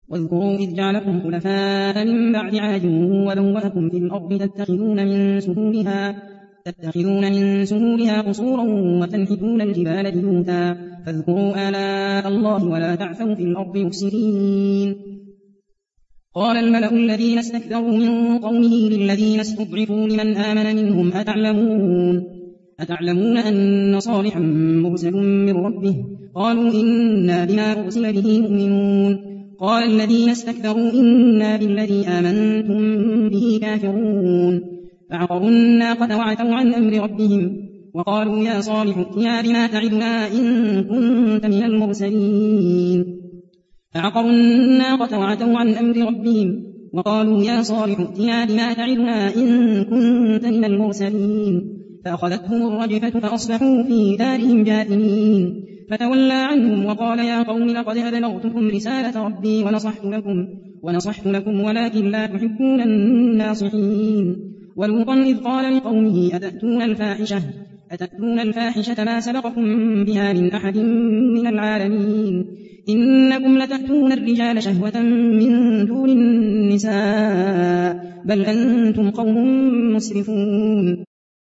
واذكروا إذ جعلكم خلفاء من بعد عاد وبوأكم في الأرض تتخذون من سهولها قصورا وتنحتون الجبال بيوتا فاذكروا آلاء الله ولا تعثوا في الأرض مفسدين. قال الملأ الذين استكبروا من قومه للذين استضعفوا لمن آمن منهم أتعلمون أن صالحا مرسل من ربه؟ قالوا إنا بما أرسل به مؤمنون. قال الذين استكبروا إنا بالذي آمنتم به كافرون. فعقروا الناقة وعتوا عن أمر ربهم وقالوا يا صالح ائتنا بما تعدنا إن كنت من المرسلين. فعقروا الناقة وعتوا عن أمر ربهم وقالوا يا صالح ائتنا بما تعدنا إن كنت من المرسلين. فأخذتهم الرجفة فأصبحوا في دارهم جاثمين. فتولى عنهم وقال يا قوم لقد أبلغتكم رسالة ربي ونصحت لكم ولكن لا تحبون الناصحين. ولوطا إذ قال لقومه أتأتون الفاحشة ما سبقكم بها من أحد من العالمين إنكم لتأتون الرجال شهوة من دون النساء بل أنتم قوم مسرفون.